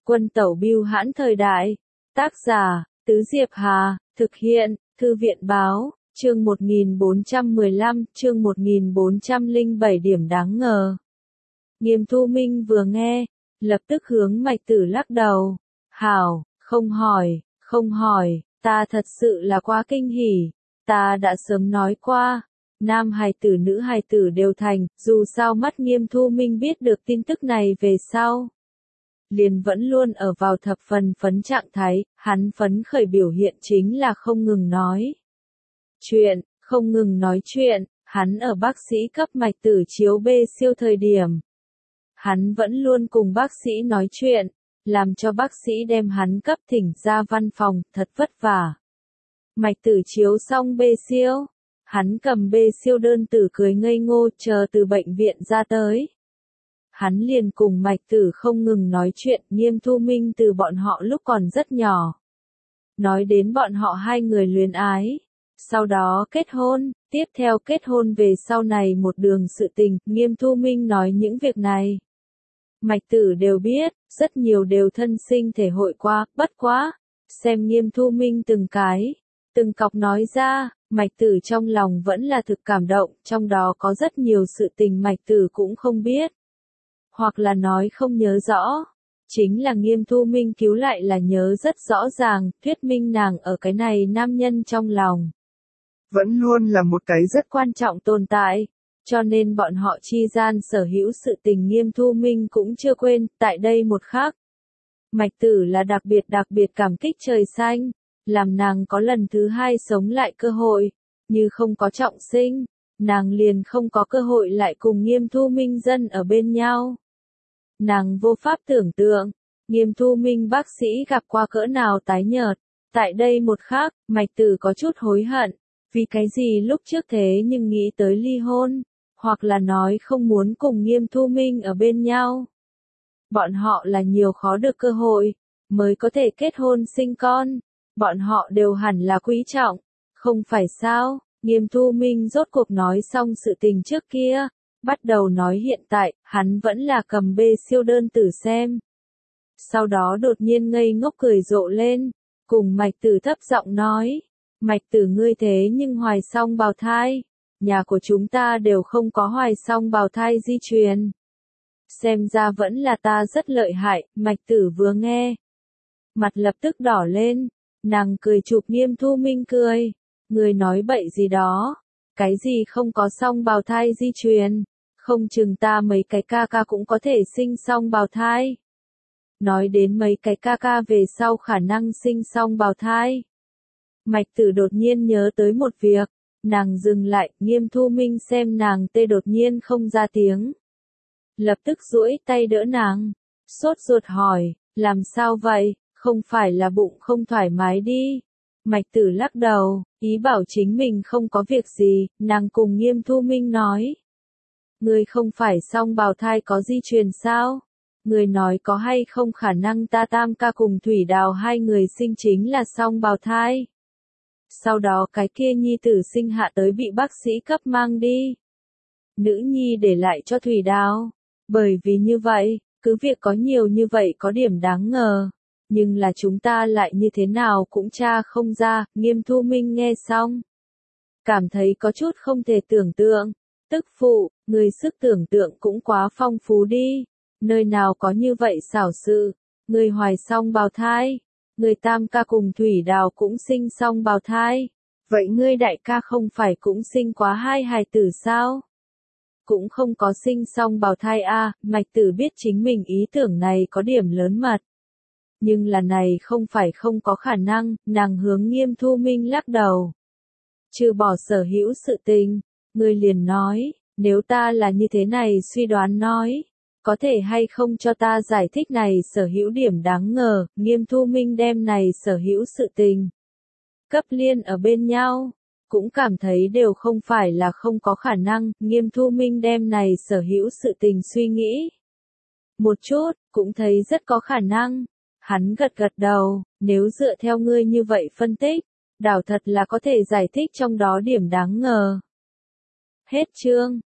Quân tẩu bưu hãn thời đại. Tác giả, Tứ Diệp Hà, thực hiện, Thư viện báo, chương 1415, chương 1407 điểm đáng ngờ. Nghiêm Thu Minh vừa nghe, lập tức hướng Mạch Tử lắc đầu. Hảo, không hỏi, ta thật sự là quá kinh hỉ, ta đã sớm nói qua. Nam hài tử nữ hài tử đều thành, dù sao mắt Nghiêm Thu Minh biết được tin tức này về sau. Liền vẫn luôn ở vào thập phần phấn trạng thái, hắn phấn khởi biểu hiện chính là không ngừng nói chuyện, hắn ở bác sĩ cấp Mạch Tử chiếu B siêu thời điểm. Hắn vẫn luôn cùng bác sĩ nói chuyện, làm cho bác sĩ đem hắn cấp thỉnh ra văn phòng, thật vất vả. Mạch Tử chiếu xong B siêu. Hắn cầm B siêu đơn tử cười ngây ngô chờ từ bệnh viện ra tới. Hắn liền cùng Mạch Tử không ngừng nói chuyện, Nghiêm Thu Minh từ bọn họ lúc còn rất nhỏ. Nói đến bọn họ hai người luyến ái. Sau đó kết hôn, tiếp theo kết hôn về sau này một đường sự tình, Nghiêm Thu Minh nói những việc này. Mạch Tử đều biết, rất nhiều đều thân sinh thể hội qua, bất quá. Xem Nghiêm Thu Minh từng cọc nói ra. Mạch Tử trong lòng vẫn là thực cảm động, trong đó có rất nhiều sự tình Mạch Tử cũng không biết. Hoặc là nói không nhớ rõ. Chính là Nghiêm Thu Minh cứu lại là nhớ rất rõ ràng, thuyết minh nàng ở cái này nam nhân trong lòng. Vẫn luôn là một cái rất quan trọng tồn tại, cho nên bọn họ chi gian sở hữu sự tình Nghiêm Thu Minh cũng chưa quên, tại đây một khắc. Mạch Tử là đặc biệt cảm kích trời xanh. Làm nàng có lần thứ hai sống lại cơ hội, như không có trọng sinh, nàng liền không có cơ hội lại cùng Nghiêm Thu Minh dân ở bên nhau. Nàng vô pháp tưởng tượng, Nghiêm Thu Minh bác sĩ gặp qua cỡ nào tái nhợt, tại đây một khắc, Mạch Tử có chút hối hận, vì cái gì lúc trước thế nhưng nghĩ tới ly hôn, hoặc là nói không muốn cùng Nghiêm Thu Minh ở bên nhau. Bọn họ là nhiều khó được cơ hội, mới có thể kết hôn sinh con. Bọn họ đều hẳn là quý trọng, không phải sao? Nghiêm Thu Minh rốt cuộc nói xong sự tình trước kia, bắt đầu nói hiện tại, hắn vẫn là cầm B siêu đơn tử xem. Sau đó đột nhiên ngây ngốc cười rộ lên, cùng Mạch Tử thấp giọng nói, Mạch Tử ngươi thế nhưng hoài song bào thai, nhà của chúng ta đều không có hoài song bào thai di truyền. Xem ra vẫn là ta rất lợi hại, Mạch Tử vừa nghe. Mặt lập tức đỏ lên. Nàng cười chụp Nghiêm Thu Minh cười. Người nói bậy gì đó. Cái gì không có song bào thai di truyền. Không chừng ta mấy cái ca ca cũng có thể sinh song bào thai. Nói đến mấy cái ca ca về sau khả năng sinh song bào thai. Mạch Tử đột nhiên nhớ tới một việc. Nàng dừng lại, Nghiêm Thu Minh xem nàng tê đột nhiên không ra tiếng. Lập tức duỗi tay đỡ nàng. Sốt ruột hỏi, làm sao vậy? Không phải là bụng không thoải mái đi. Mạch Tử lắc đầu, ý bảo chính mình không có việc gì, nàng cùng Nghiêm Thu Minh nói. Người không phải song bào thai có di truyền sao? Người nói có hay không khả năng ta Tam ca cùng Thủy Đào hai người sinh chính là song bào thai. Sau đó cái kia nhi tử sinh hạ tới bị bác sĩ cấp mang đi. Nữ nhi để lại cho Thủy Đào. Bởi vì như vậy, cứ việc có nhiều như vậy có điểm đáng ngờ. Nhưng là chúng ta lại như thế nào cũng tra không ra, Nghiêm Thu Minh nghe xong. Cảm thấy có chút không thể tưởng tượng. Tức phụ, người sức tưởng tượng cũng quá phong phú đi. Nơi nào có như vậy xảo sự. Người hoài song bào thai. Người Tam ca cùng Thủy Đào cũng sinh song bào thai. Vậy ngươi đại ca không phải cũng sinh quá hai hài tử sao? Cũng không có sinh song bào thai a. Mạch Tử biết chính mình ý tưởng này có điểm lớn mật. Nhưng là này không phải không có khả năng, nàng hướng Nghiêm Thu Minh lắc đầu. Trừ bỏ sở hữu sự tình, người liền nói, nếu ta là như thế này suy đoán nói, có thể hay không cho ta giải thích này sở hữu điểm đáng ngờ, Nghiêm Thu Minh đem này sở hữu sự tình. Cấp liên ở bên nhau, cũng cảm thấy đều không phải là không có khả năng, Nghiêm Thu Minh đem này sở hữu sự tình suy nghĩ. Một chút, cũng thấy rất có khả năng. Hắn gật đầu, nếu dựa theo ngươi như vậy phân tích, đảo thật là có thể giải thích trong đó điểm đáng ngờ. Hết chương.